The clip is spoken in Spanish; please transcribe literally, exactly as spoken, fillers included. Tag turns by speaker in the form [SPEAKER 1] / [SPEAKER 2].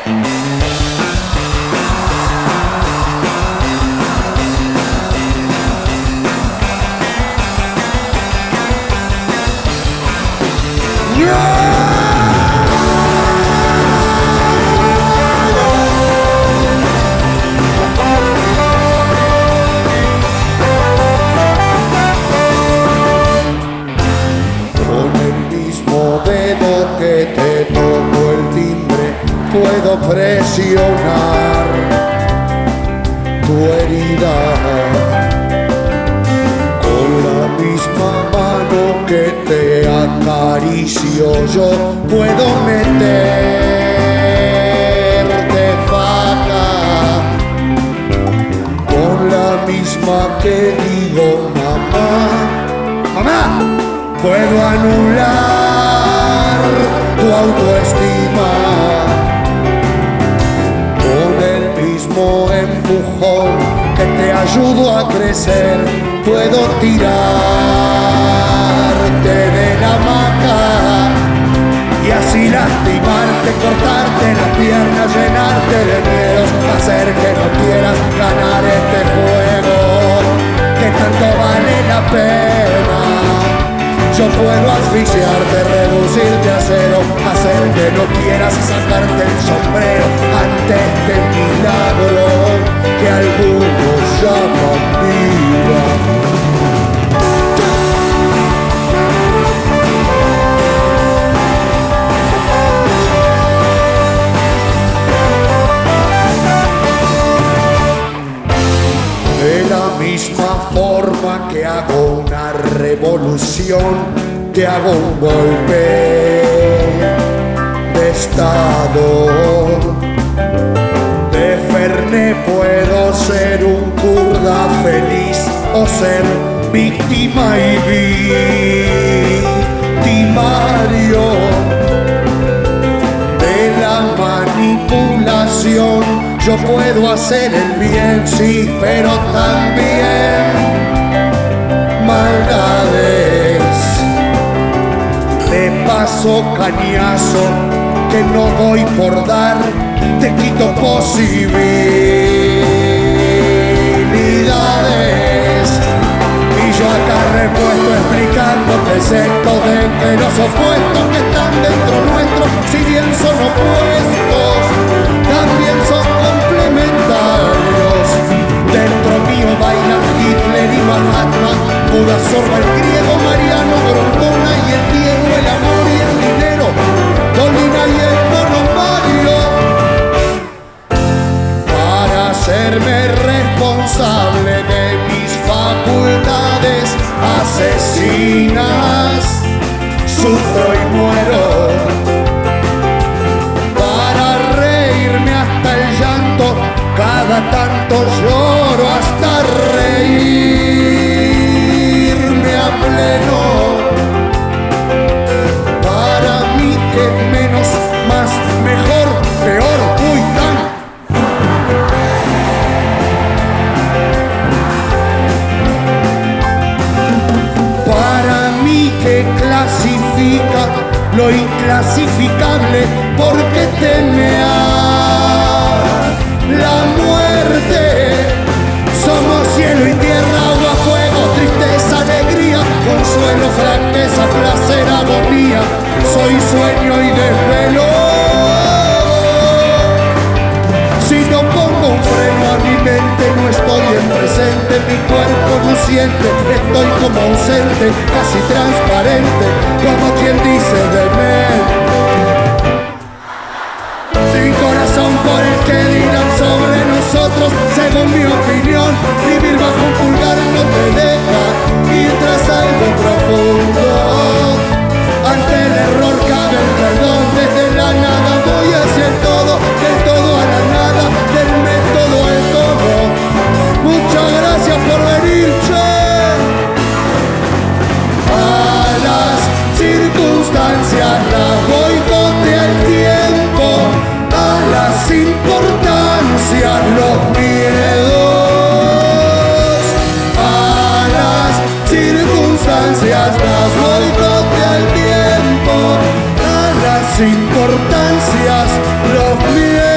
[SPEAKER 1] Que te toco el timbre, puedo presionar tu herida. Con la misma mano que te acaricio, yo puedo meterte faca. Con la misma que digo mamá, mamá, puedo anular tu autoestima. Con el mismo empujón que te ayudo a crecer, puedo tirarte de la hamaca y así lastimarte, cortarte las piernas, llenarte de miedos, hacer que no quieras ganar este juego que tanto vale la pena. Yo puedo asfixiarte, reducirte a cero, hacer que no quieras sacarte el sombrero ante este milagro que algunos llaman vida. De la misma forma que hago una revolución, te hago un golpe de estado. De Fernet puedo ser un kurda feliz o ser víctima y victimario. De la manipulación yo puedo hacer el bien, sí, pero también maldades. Te paso cañazo que no doy por dar, te quito posibilidades. Y yo acá repuesto explicándote el sexto de que los opuestos que están dentro nuestro, si bien son opuestos, también son complementarios. Dentro mío bailan Hitler y Mahatma, Buda, Zorba, el griego, Mariano, Grondona y el Diego, el amor y el dinero, Dolina y el monomario. Para hacerme responsable de mis facultades asesinas, sufro y muero. Para reírme hasta el llanto, cada tanto lloro hasta reírme a pleno. Para mí que menos, más, mejor, peor, muy tan. Para mí que clasifica lo inclasificable, porque teme a la muerte. Somos cielo y tierra, agua, fuego, tristeza, alegría, consuelo, franqueza, placer, agonía. Soy sueño y desvelo. Si no pongo un freno a mi mente, no estoy en presente. Mi cuerpo no siente, estoy como ausente, casi transparente, como quien dice demente. Sin corazón por el que dirán sobre nosotros, según mi opinión, vivir bajo un pulgar no te deja ir tras algo profundo. Ante el error cabe el perdón, desde la nada voy hacia el todo, del todo a la nada, del método al todo. Muchas gracias por venir, che. A las circunstancias las boicotea el tiempo, a las importancias los miedos. A las circunstancias las boicotea el tiempo, a las importancias los miedos.